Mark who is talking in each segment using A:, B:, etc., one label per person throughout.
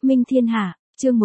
A: Minh thiên hạ, chương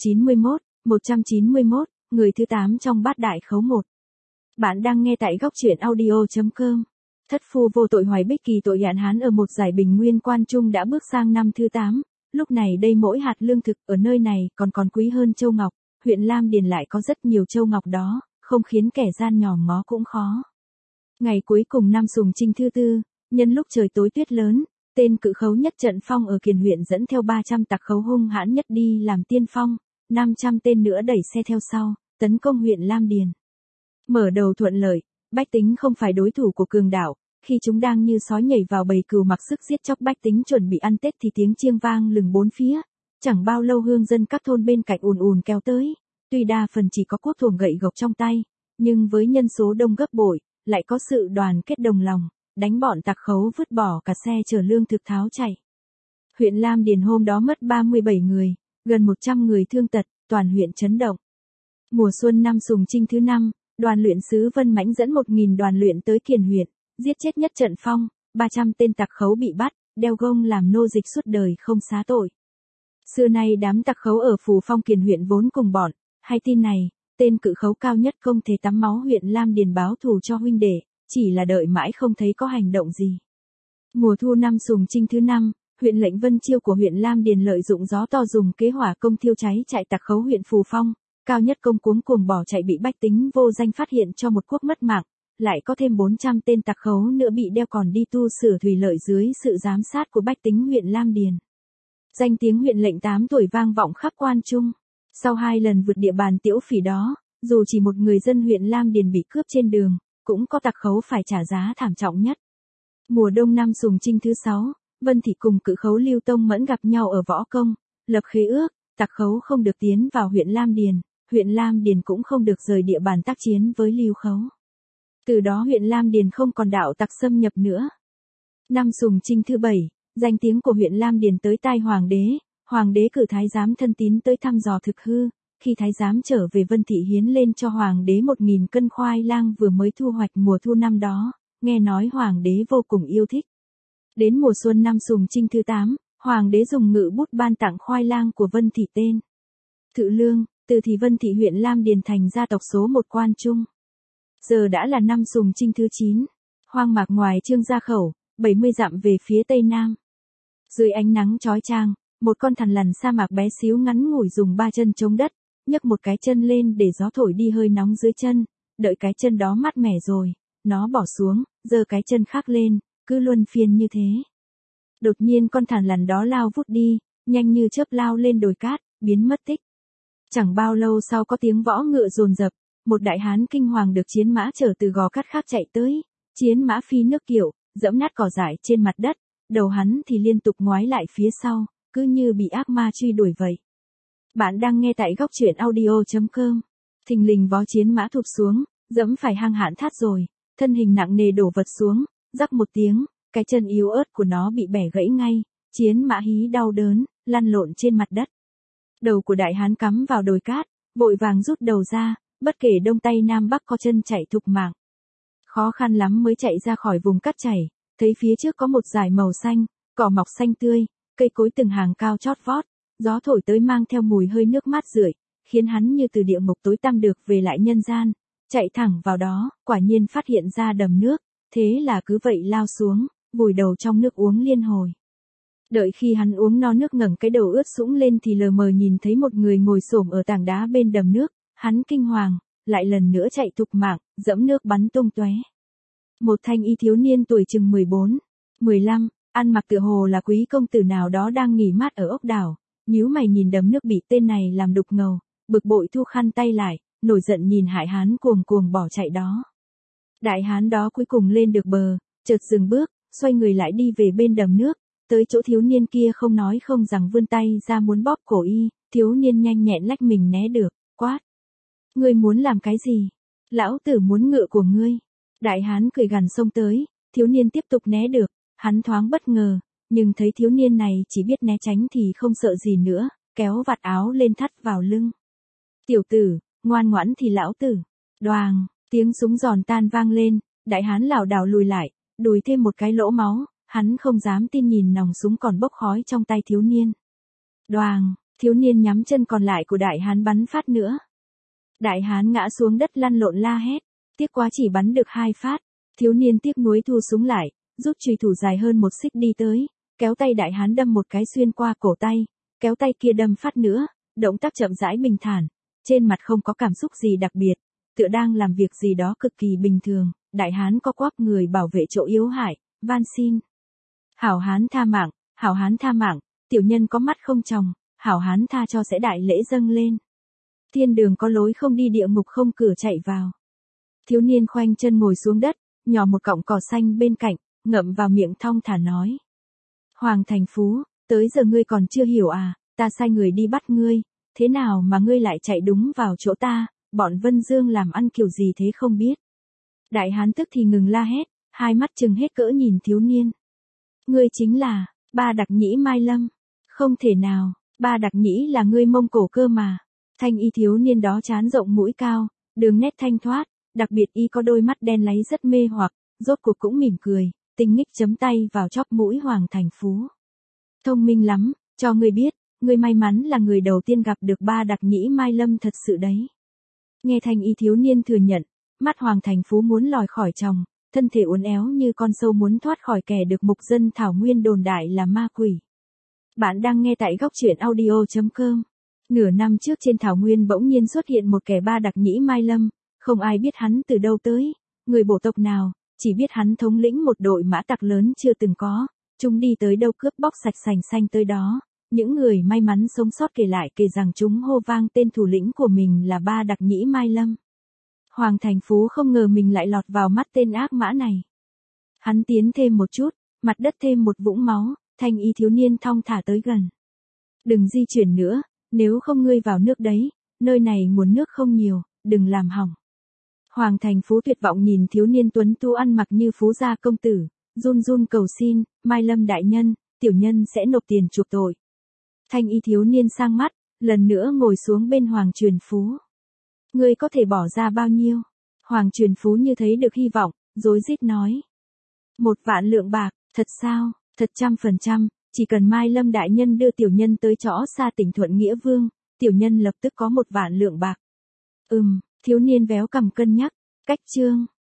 A: 191, người thứ 8 trong bát đại khấu 1. Bạn đang nghe tại góc truyện audio.com. Thất phu vô tội Hoài Bích kỳ tội hạn hán ở một giải bình nguyên quan trung đã bước sang năm thứ 8. Lúc này đây mỗi hạt lương thực ở nơi này còn quý hơn châu ngọc. Huyện Lam Điền lại có rất nhiều châu ngọc đó, không khiến kẻ gian nhòm ngó cũng khó. Ngày cuối cùng năm Sùng Trinh thứ 4, nhân lúc trời tối tuyết lớn, tên cự khấu nhất trận phong ở Kiền huyện dẫn theo 300 tặc khấu hung hãn nhất đi làm tiên phong, 500 tên nữa đẩy xe theo sau, tấn công huyện Lam Điền. Mở đầu thuận lợi, bách tính không phải đối thủ của cường đảo, khi chúng đang như sói nhảy vào bầy cừu mặc sức giết chóc bách tính chuẩn bị ăn Tết thì tiếng chiêng vang lừng bốn phía, chẳng bao lâu hương dân các thôn bên cạnh ùn ùn kéo tới, tuy đa phần chỉ có cuốc thuồng gậy gộc trong tay, nhưng với nhân số đông gấp bội, lại có sự đoàn kết đồng lòng, đánh bọn tặc khấu vứt bỏ cả xe chở lương thực tháo chạy. Huyện Lam Điền hôm đó mất 37 người, gần 100 người thương tật, toàn huyện chấn động. Mùa xuân năm Sùng Trinh thứ 5, đoàn luyện sứ Vân Mãnh dẫn 1.000 đoàn luyện tới Kiền huyện, giết chết nhất trận phong, 300 tên tặc khấu bị bắt, đeo gông làm nô dịch suốt đời không xá tội. Xưa nay đám tặc khấu ở Phù Phong Kiền huyện vốn cùng bọn, hay tin này, tên cự khấu cao nhất không thể tắm máu huyện Lam Điền báo thù cho huynh đệ, chỉ là đợi mãi không thấy có hành động gì. Mùa thu năm Sùng Trinh thứ 5, huyện lệnh Vân Chiêu của huyện Lam Điền lợi dụng gió to dùng kế hỏa công thiêu cháy trại tặc khấu huyện Phù Phong, cao nhất công cuống bỏ chạy bị bách tính vô danh phát hiện cho một quốc mất mạng, lại có thêm 400 tên tặc khấu nữa bị đeo còn đi tu sửa thủy lợi dưới sự giám sát của bách tính huyện Lam Điền. Danh tiếng huyện lệnh 8 tuổi vang vọng khắp quan trung. Sau 2 lần vượt địa bàn tiễu phỉ đó, dù chỉ một người dân huyện Lam Điền bị cướp trên đường, cũng có tặc khấu phải trả giá thảm trọng nhất. Mùa đông năm Sùng Trinh thứ 6, Vân Thị cùng cự khấu Lưu Tông Mẫn gặp nhau ở Võ Công, lập khế ước, tặc khấu không được tiến vào huyện Lam Điền cũng không được rời địa bàn tác chiến với Lưu khấu. Từ đó huyện Lam Điền không còn đạo tặc xâm nhập nữa. Năm Sùng Trinh thứ 7, danh tiếng của huyện Lam Điền tới tai hoàng đế cử thái giám thân tín tới thăm dò thực hư, khi thái giám trở về Vân Thị hiến lên cho hoàng đế 1.000 cân khoai lang vừa mới thu hoạch mùa thu năm đó, nghe nói hoàng đế vô cùng yêu thích. Đến mùa xuân năm Sùng Trinh thứ 8, hoàng đế dùng ngự bút ban tặng khoai lang của Vân Thị tên Thự Lương, từ thì Vân Thị huyện Lam Điền thành gia tộc số 1 quan trung. Giờ đã là năm Sùng Trinh thứ 9, hoang mạc ngoài Trương Gia Khẩu, 70 dặm về phía tây nam. Dưới ánh nắng chói chang, một con thằn lằn sa mạc bé xíu ngắn ngủi dùng 3 chân chống đất, nhấc một cái chân lên để gió thổi đi hơi nóng dưới chân, đợi cái chân đó mát mẻ rồi, nó bỏ xuống, giơ cái chân khác lên, cứ luân phiên như thế. Đột nhiên con thằn lằn đó lao vút đi, nhanh như chớp lao lên đồi cát, biến mất tích. Chẳng bao lâu sau có tiếng võ ngựa dồn dập, một đại hán kinh hoàng được chiến mã chở từ Gò Cát khác chạy tới, chiến mã phi nước kiệu, dẫm nát cỏ dại trên mặt đất, đầu hắn thì liên tục ngoái lại phía sau, cứ như bị ác ma truy đuổi vậy. Bạn đang nghe tại góc truyện audio.com. Thình lình vó chiến mã thụp xuống, dẫm phải hang hạn thắt rồi, thân hình nặng nề đổ vật xuống, rắc một tiếng, cái chân yếu ớt của nó bị bẻ gãy ngay, chiến mã hí đau đớn, lăn lộn trên mặt đất. Đầu của đại hán cắm vào đồi cát, vội vàng rút đầu ra, bất kể đông tây nam bắc có chân chạy thục mạng. Khó khăn lắm mới chạy ra khỏi vùng cát chảy, thấy phía trước có một dải màu xanh, cỏ mọc xanh tươi, cây cối từng hàng cao chót vót, gió thổi tới mang theo mùi hơi nước mát rượi, khiến hắn như từ địa ngục tối tăm được về lại nhân gian, chạy thẳng vào đó, quả nhiên phát hiện ra đầm nước, thế là cứ vậy lao xuống, vùi đầu trong nước uống liên hồi. Đợi khi hắn uống no nước ngẩng cái đầu ướt sũng lên thì lờ mờ nhìn thấy một người ngồi xổm ở tảng đá bên đầm nước, hắn kinh hoàng, lại lần nữa chạy thục mạng, dẫm nước bắn tung tóe. Một thanh y thiếu niên tuổi chừng 14, 15, ăn mặc tựa hồ là quý công tử nào đó đang nghỉ mát ở ốc đảo, nhíu mày nhìn đầm nước bị tên này làm đục ngầu, bực bội thu khăn tay lại, nổi giận nhìn hại hán cuồng bỏ chạy đó. Đại hán đó cuối cùng lên được bờ, chợt dừng bước, xoay người lại đi về bên đầm nước, tới chỗ thiếu niên kia không nói không rằng vươn tay ra muốn bóp cổ y, thiếu niên nhanh nhẹn lách mình né được, quát. Ngươi muốn làm cái gì? Lão tử muốn ngựa của ngươi. Đại hán cười gằn xông tới, thiếu niên tiếp tục né được, hắn thoáng bất ngờ, nhưng thấy thiếu niên này chỉ biết né tránh thì không sợ gì nữa, kéo vạt áo lên thắt vào lưng. Tiểu tử, ngoan ngoãn thì lão tử. Đoàng, tiếng súng giòn tan vang lên, đại hán lảo đảo lùi lại, đùi thêm một cái lỗ máu, hắn không dám tin nhìn nòng súng còn bốc khói trong tay thiếu niên. Đoàng, Thiếu niên nhắm chân còn lại của đại hán bắn phát nữa. Đại hán ngã xuống đất lăn lộn la hét. Tiếc quá chỉ bắn được 2 phát. Thiếu niên tiếc nuối thu súng lại, rút chùy thủ dài hơn 1 xích đi tới, kéo tay đại hán đâm một cái xuyên qua cổ tay, kéo tay kia đâm phát nữa, động tác chậm rãi bình thản, trên mặt không có cảm xúc gì đặc biệt, tựa đang làm việc gì đó cực kỳ bình thường. Đại hán có quắp người bảo vệ chỗ yếu hại, van xin. Hảo hán tha mạng, hảo hán tha mạng, tiểu nhân có mắt không tròng, hảo hán tha cho sẽ đại lễ dâng lên. Thiên đường có lối không đi, địa ngục không cửa chạy vào. Thiếu niên khoanh chân ngồi xuống đất, nhỏ một cọng cỏ xanh bên cạnh, ngậm vào miệng thong thả nói. Hoàng Thành Phú, tới giờ ngươi còn chưa hiểu à, ta sai người đi bắt ngươi, thế nào mà ngươi lại chạy đúng vào chỗ ta, bọn Vân Dương làm ăn kiểu gì thế không biết. Đại hán tức thì ngừng la hét, hai mắt trừng hết cỡ nhìn thiếu niên. Ngươi chính là, Ba Đặc Nhĩ Mai Lâm. Không thể nào, Ba Đặc Nhĩ là ngươi Mông Cổ cơ mà. Thanh y thiếu niên đó trán rộng mũi cao, đường nét thanh thoát, đặc biệt y có đôi mắt đen láy rất mê hoặc, rốt cuộc cũng mỉm cười, tinh nghịch chấm tay vào chóp mũi Hoàng Thành Phú. Thông minh lắm, cho ngươi biết, ngươi may mắn là người đầu tiên gặp được Ba Đặc Nhĩ Mai Lâm thật sự đấy. Nghe thanh y thiếu niên thừa nhận, mắt Hoàng Thành Phú muốn lòi khỏi tròng, thân thể uốn éo như con sâu muốn thoát khỏi kẻ được mục dân thảo nguyên đồn đại là ma quỷ. Bạn đang nghe tại góc truyện audio.com. Nửa năm trước trên thảo nguyên bỗng nhiên xuất hiện một kẻ Ba Đặc Nhĩ Mai Lâm, không ai biết hắn từ đâu tới, người bộ tộc nào, chỉ biết hắn thống lĩnh một đội mã tặc lớn chưa từng có, chúng đi tới đâu cướp bóc sạch sành xanh tới đó. Những người may mắn sống sót kể lại kể rằng chúng hô vang tên thủ lĩnh của mình là Ba Đặc Nhĩ Mai Lâm. Hoàng Thành Phú không ngờ mình lại lọt vào mắt tên ác mã này. Hắn tiến thêm một chút, mặt đất thêm một vũng máu, thanh y thiếu niên thong thả tới gần. Đừng di chuyển nữa, nếu không ngươi vào nước đấy, nơi này nguồn nước không nhiều, đừng làm hỏng. Hoàng Thành Phú tuyệt vọng nhìn thiếu niên tuấn tú ăn mặc như phú gia công tử, run run cầu xin, Mai Lâm đại nhân, tiểu nhân sẽ nộp tiền chuộc tội. Thanh y thiếu niên sang mắt, lần nữa ngồi xuống bên Hoàng Truyền Phú. Ngươi có thể bỏ ra bao nhiêu? Hoàng Truyền Phú như thấy được hy vọng, rối rít nói. 1 vạn lượng bạc, thật sao, thật 100%, chỉ cần Mai Lâm đại nhân đưa tiểu nhân tới chỗ xa tỉnh Thuận Nghĩa Vương, tiểu nhân lập tức có 1 vạn lượng bạc. Thiếu niên véo cằm cân nhắc, cách chương.